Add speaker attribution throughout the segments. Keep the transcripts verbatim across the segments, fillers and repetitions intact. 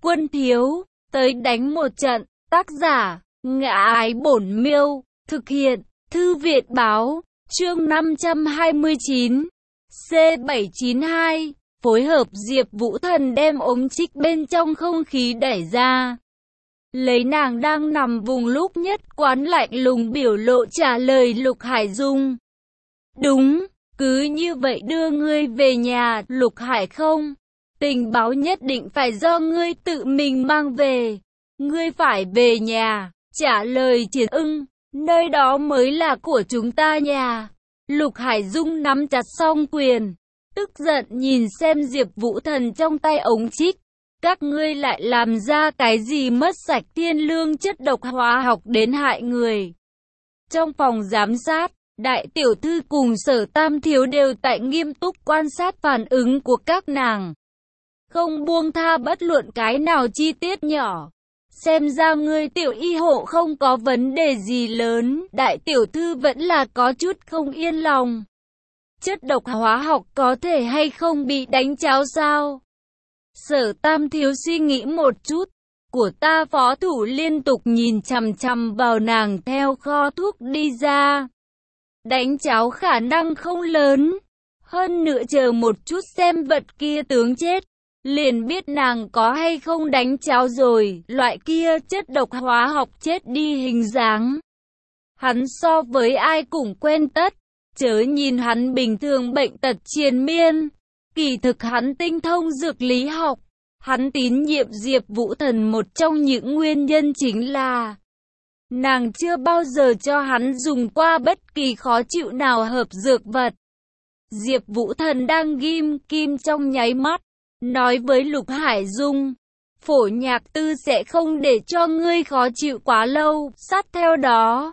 Speaker 1: Quân thiếu, tới đánh một trận. Tác giả, Ngã Ái Bổn Miêu. Thực hiện, Thư Viện Báo. Chương năm trăm hai mươi chín. C bảy chín hai. Phối hợp Diệp Vũ Thần đem ống trích bên trong không khí đẩy ra. Lấy nàng đang nằm vùng lúc nhất quán lạnh lùng biểu lộ trả lời Lục Hải Dung. Đúng, cứ như vậy đưa ngươi về nhà, Lục Hải không. Tình báo nhất định phải do ngươi tự mình mang về. Ngươi phải về nhà, trả lời Triển Ưng, nơi đó mới là của chúng ta nhà. Lục Hải Dung nắm chặt song quyền, tức giận nhìn xem Diệp Vũ Thần trong tay ống trích. Các ngươi lại làm ra cái gì mất sạch thiên lương chất độc hóa học đến hại người. Trong phòng giám sát, đại tiểu thư cùng Sở Tam thiếu đều tại nghiêm túc quan sát phản ứng của các nàng, không buông tha bất luận cái nào chi tiết nhỏ. Xem ra ngươi tiểu y hộ không có vấn đề gì lớn, đại tiểu thư vẫn là có chút không yên lòng. Chất độc hóa học có thể hay không bị đánh cháo sao? Sở Tam thiếu suy nghĩ một chút, của ta phó thủ liên tục nhìn chằm chằm vào nàng theo kho thuốc đi ra. Đánh cháo khả năng không lớn, hơn nữa chờ một chút xem vật kia tướng chết, liền biết nàng có hay không đánh cháo rồi, loại kia chất độc hóa học chết đi hình dáng. Hắn so với ai cũng quen tất, chớ nhìn hắn bình thường bệnh tật triền miên, kỳ thực hắn tinh thông dược lý học. Hắn tín nhiệm Diệp Vũ Thần một trong những nguyên nhân chính là nàng chưa bao giờ cho hắn dùng qua bất kỳ khó chịu nào hợp dược vật. Diệp Vũ Thần đang ghim kim trong nháy mắt, nói với Lục Hải Dung, Phổ Nhạc Tư sẽ không để cho ngươi khó chịu quá lâu. Sát theo đó,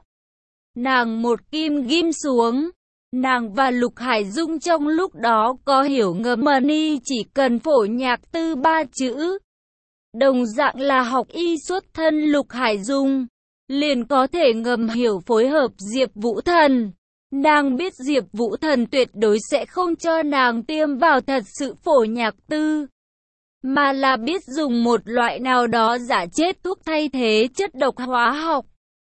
Speaker 1: nàng một kim ghim xuống. Nàng và Lục Hải Dung trong lúc đó có hiểu ngầm y chỉ cần Phổ Nhạc Tư ba chữ. Đồng dạng là học y xuất thân Lục Hải Dung, liền có thể ngầm hiểu phối hợp Diệp Vũ Thần. Nàng biết Diệp Vũ Thần tuyệt đối sẽ không cho nàng tiêm vào thật sự Phổ Nhạc Tư, mà là biết dùng một loại nào đó giả chết thuốc thay thế chất độc hóa học.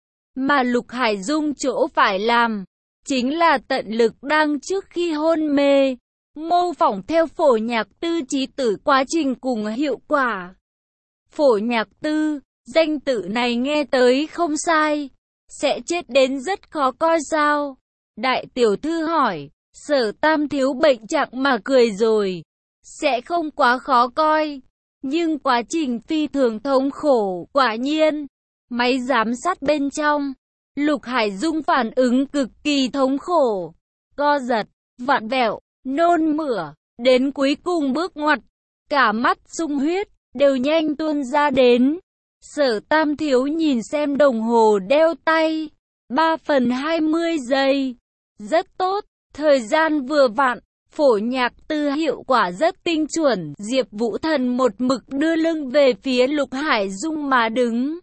Speaker 1: Mà Lục Hải Dung chỗ phải làm chính là tận lực đang trước khi hôn mê, mô phỏng theo Phổ Nhạc Tư chí tử quá trình cùng hiệu quả. Phổ Nhạc Tư, danh tự này nghe tới không sai, sẽ chết đến rất khó coi sao? Đại tiểu thư hỏi. Sở Tam thiếu bệnh trạng mà cười rồi, sẽ không quá khó coi, nhưng quá trình phi thường thống khổ. Quả nhiên, máy giám sát bên trong, Lục Hải Dung phản ứng cực kỳ thống khổ, co giật, vặn vẹo, nôn mửa, đến cuối cùng bước ngoặt, cả mắt sung huyết, đều nhanh tuôn ra đến. Sở Tam thiếu nhìn xem đồng hồ đeo tay, ba phần hai mươi giây, rất tốt, thời gian vừa vặn, Phổ Nhạc Tư hiệu quả rất tinh chuẩn. Diệp Vũ Thần một mực đưa lưng về phía Lục Hải Dung mà đứng.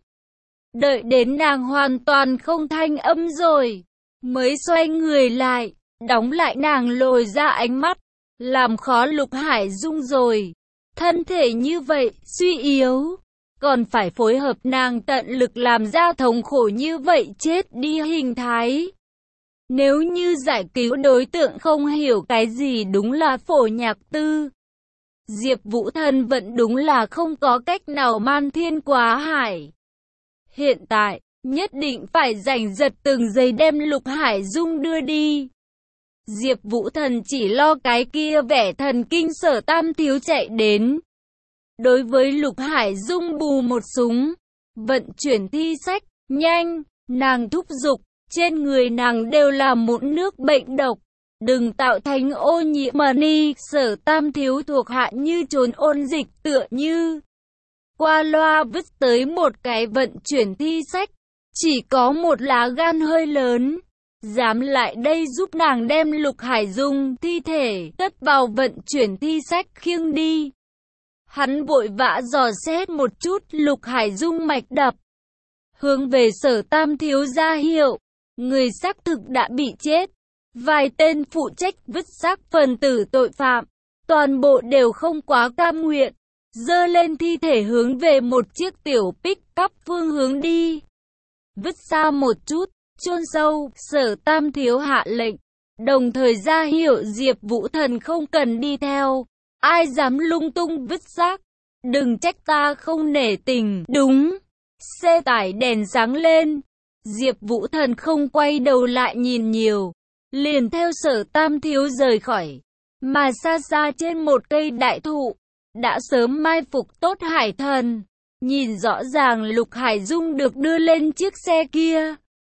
Speaker 1: Đợi đến nàng hoàn toàn không thanh âm rồi, mới xoay người lại, đóng lại nàng lồi ra ánh mắt, làm khó Lục Hải Dung rồi. Thân thể như vậy, suy yếu, còn phải phối hợp nàng tận lực làm ra thống khổ như vậy chết đi hình thái. Nếu như giải cứu đối tượng không hiểu cái gì đúng là Phổ Nhạc Tư, Diệp Vũ Thần vẫn đúng là không có cách nào man thiên quá hải. Hiện tại, nhất định phải giành giật từng giây đem Lục Hải Dung đưa đi. Diệp Vũ Thần chỉ lo cái kia vẻ thần kinh Sở Tam thiếu chạy đến. Đối với Lục Hải Dung bù một súng, vận chuyển thi sách, nhanh, nàng thúc giục, trên người nàng đều là mụn nước bệnh độc, đừng tạo thành ô nhiễm y. Sở Tam thiếu thuộc hạ như trốn ôn dịch tựa như qua loa vứt tới một cái vận chuyển thi sách, chỉ có một lá gan hơi lớn, dám lại đây giúp nàng đem Lục Hải Dung thi thể cất vào vận chuyển thi sách khiêng đi. Hắn vội vã dò xét một chút Lục Hải Dung mạch đập, hướng về Sở Tam thiếu ra hiệu, người xác thực đã bị chết. Vài tên phụ trách vứt xác phần tử tội phạm, toàn bộ đều không quá cam nguyện. giơ lên thi thể hướng về một chiếc tiểu pick-up phương hướng đi. Vứt xa một chút, chôn sâu, Sở Tam thiếu hạ lệnh, đồng thời ra hiệu Diệp Vũ Thần không cần đi theo. Ai dám lung tung vứt rác, đừng trách ta không nể tình. Đúng. Xe tải đèn sáng lên. Diệp Vũ Thần không quay đầu lại nhìn nhiều, liền theo Sở Tam thiếu rời khỏi. Mà xa xa trên một cây đại thụ, đã sớm mai phục tốt Hải Thần. Nhìn rõ ràng Lục Hải Dung được đưa lên chiếc xe kia,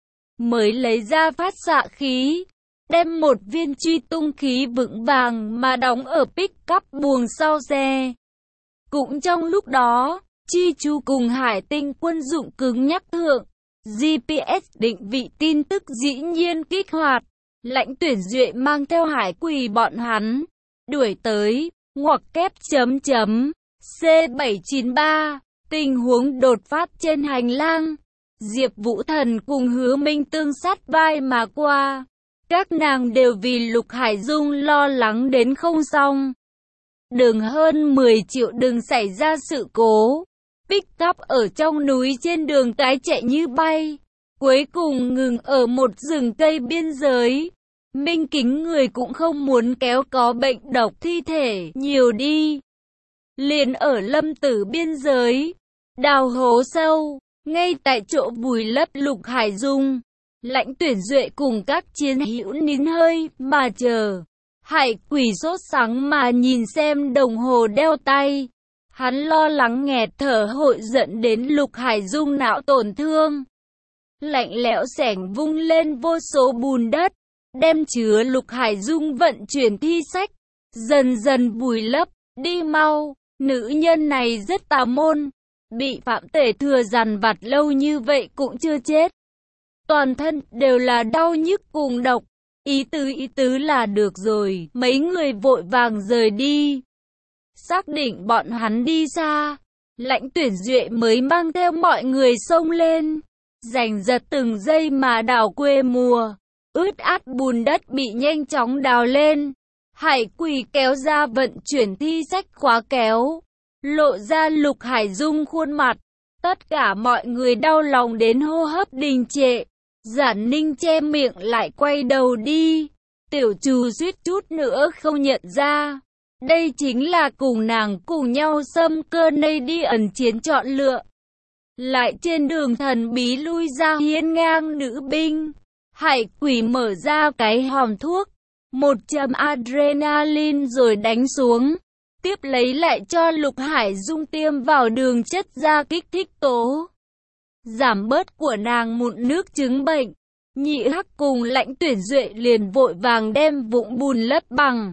Speaker 1: mới lấy ra phát xạ khí, đem một viên truy tung khí vững vàng mà đóng ở pick-up buồng sau xe. Cũng trong lúc đó, Chi Chu cùng Hải Tinh quân dụng cứng nhắc thượng, giê pê ét định vị tin tức dĩ nhiên kích hoạt. Lãnh Tuyển Duệ mang theo Hải Quỳ bọn hắn đuổi tới, ngoặc kép chấm chấm C bảy chín ba. Tình huống đột phát trên hành lang. Diệp Vũ Thần cùng Hứa Minh tương sát vai mà qua. Các nàng đều vì Lục Hải Dung lo lắng đến không xong. Đường hơn mười triệu đừng xảy ra sự cố. Pick-up ở trong núi trên đường cái chạy như bay. Cuối cùng ngừng ở một rừng cây biên giới. Minh Kính người cũng không muốn kéo có bệnh độc thi thể nhiều đi. Liền ở Lâm Tử biên giới, đào hố sâu, ngay tại chỗ vùi lấp Lục Hải Dung. Lãnh Tuyển Duệ cùng các chiến hữu nín hơi mà chờ. Hải Quỷ sốt sắng mà nhìn xem đồng hồ đeo tay. Hắn lo lắng nghẹt thở hội dẫn đến Lục Hải Dung não tổn thương. Lạnh lẽo xẻng vung lên vô số bùn đất, đem chứa Lục Hải Dung vận chuyển thi sách, dần dần vùi lấp. Đi mau, nữ nhân này rất tà môn, bị phạm tể thừa dằn vặt lâu như vậy cũng chưa chết. Toàn thân đều là đau nhức cùng độc. Ý tứ ý tứ là được rồi. Mấy người vội vàng rời đi. Xác định bọn hắn đi xa, Lãnh Tuyển Duệ mới mang theo mọi người xông lên, giành giật từng giây mà đào quê mùa. Ướt át bùn đất bị nhanh chóng đào lên. Hải Quỳ kéo ra vận chuyển thi sách khóa kéo, lộ ra Lục Hải Dung khuôn mặt. Tất cả mọi người đau lòng đến hô hấp đình trệ. Giản Ninh che miệng lại quay đầu đi. Tiểu Trù suýt chút nữa không nhận ra. Đây chính là cùng nàng cùng nhau xâm cơ nây đi ẩn chiến chọn lựa. Lại trên đường thần bí lui ra hiên ngang nữ binh. Hải Quỷ mở ra cái hòm thuốc, một châm adrenaline rồi đánh xuống. Tiếp lấy lại cho Lục Hải Dung tiêm vào đường chất da kích thích tố, giảm bớt của nàng mụn nước chứng bệnh. Nhị Hắc cùng Lãnh Tuyển Duệ liền vội vàng đem vũng bùn lấp bằng,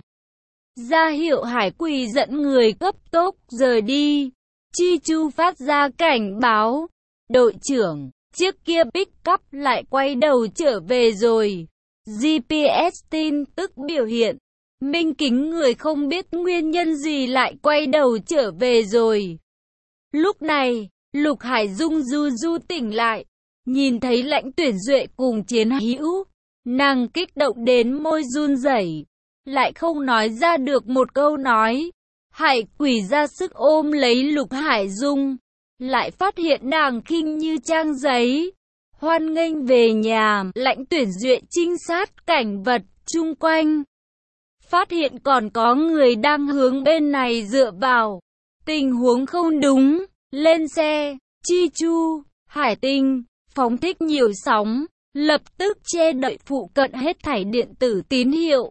Speaker 1: ra hiệu Hải Quỳ dẫn người cấp tốc rời đi. Chi Chu phát ra cảnh báo, đội trưởng, chiếc kia pick-up lại quay đầu trở về rồi. giê pê ét tin tức biểu hiện, Minh Kính người không biết nguyên nhân gì lại quay đầu trở về rồi. Lúc này, Lục Hải Dung du du tỉnh lại, nhìn thấy Lãnh Tuyển Duệ cùng chiến hữu, nàng kích động đến môi run rẩy, lại không nói ra được một câu nói. Hải Quỷ ra sức ôm lấy Lục Hải Dung, lại phát hiện nàng khinh như trang giấy. Hoan nghênh về nhà. Lãnh Tuyển Duệ trinh sát cảnh vật chung quanh, phát hiện còn có người đang hướng bên này dựa vào. Tình huống không đúng, lên xe. Chi Chu, Hải Tinh phóng thích nhiều sóng, lập tức che đậy phụ cận hết thảy điện tử tín hiệu.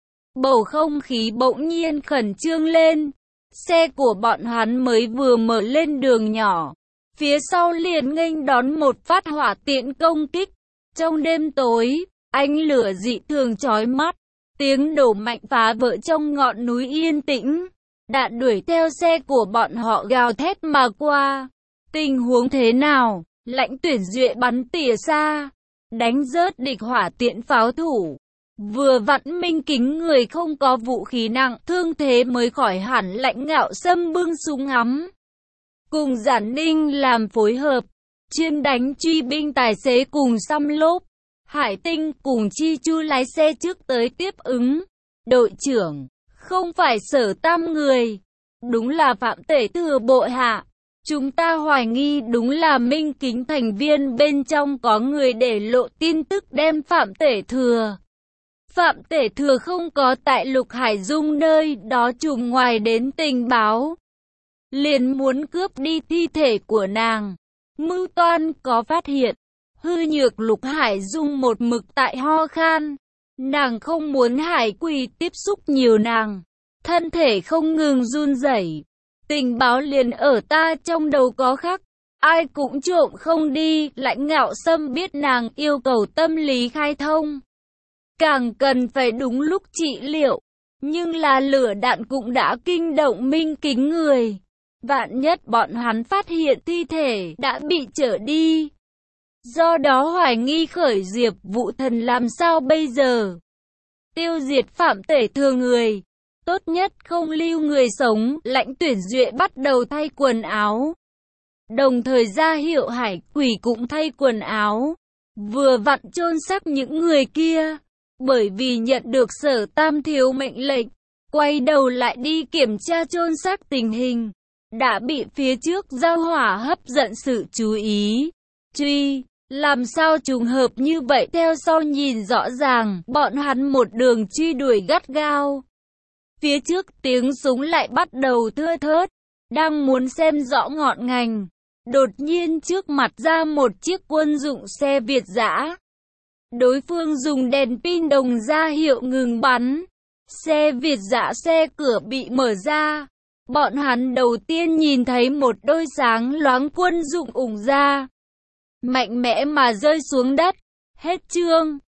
Speaker 1: Bầu không khí bỗng nhiên khẩn trương lên. Xe của bọn hắn mới vừa mở lên đường nhỏ, phía sau liền nghênh đón một phát hỏa tiễn công kích. Trong đêm tối, ánh lửa dị thường chói mắt, tiếng nổ mạnh phá vỡ trong ngọn núi yên tĩnh. Đạn đuổi theo xe của bọn họ gào thét mà qua. Tình huống thế nào? Lãnh Tuyển Duệ bắn tỉa xa, đánh rớt địch hỏa tiễn pháo thủ. Vừa vặn Minh Kính người không có vũ khí nặng, thương thế mới khỏi hẳn. Lãnh Ngạo Sâm bưng súng ngắm, cùng Giản Ninh làm phối hợp, chuyên đánh truy binh tài xế cùng xăm lốp. Hải Tinh cùng Chi Chu lái xe trước tới tiếp ứng. Đội trưởng, không phải Sở Tam người, Đúng là Phạm Tể Thừa bộ hạ. Chúng ta hoài nghi đúng là Minh Kính thành viên bên trong có người để lộ tin tức đem Phạm Tể Thừa. Phạm Tể Thừa không có tại Lục Hải Dung nơi đó trùm ngoài đến tình báo. Liền muốn cướp đi thi thể của nàng. Mưu toan có phát hiện. Hư nhược Lục Hải Dung một mực tại ho khan. Nàng không muốn Hải Quỳ tiếp xúc nhiều nàng. Thân thể không ngừng run rẩy. Tình báo liền ở ta trong đầu có khắc. Ai cũng trộm không đi. Lãnh Ngạo Sâm biết nàng yêu cầu tâm lý khai thông. Càng cần phải đúng lúc trị liệu. Nhưng là lửa đạn cũng đã kinh động Minh Kính người. Vạn nhất bọn hắn phát hiện thi thể đã bị trở đi. Do đó hoài nghi khởi Diệp Vũ Thần làm sao bây giờ? Tiêu diệt Phạm Tể Thừa người. Tốt nhất không lưu người sống. Lãnh Tuyển Duệ bắt đầu thay quần áo. Đồng thời ra hiệu Hải Quỷ cũng thay quần áo. Vừa vặn chôn xác những người kia. Bởi vì nhận được Sở Tam Thiếu mệnh lệnh. Quay đầu lại đi kiểm tra chôn xác tình hình. Đã bị phía trước giao hỏa hấp dẫn sự chú ý. Truy, làm sao trùng hợp như vậy? Theo sau nhìn rõ ràng, bọn hắn một đường truy đuổi gắt gao. Phía trước tiếng súng lại bắt đầu thưa thớt, đang muốn xem rõ ngọn ngành. Đột nhiên trước mặt ra một chiếc quân dụng xe Việt dã. Đối phương dùng đèn pin đồng ra hiệu ngừng bắn. Xe Việt dã xe cửa bị mở ra. Bọn hắn đầu tiên nhìn thấy một đôi sáng loáng quân dụng ủng ra. Mạnh mẽ mà rơi xuống đất. Hết chương.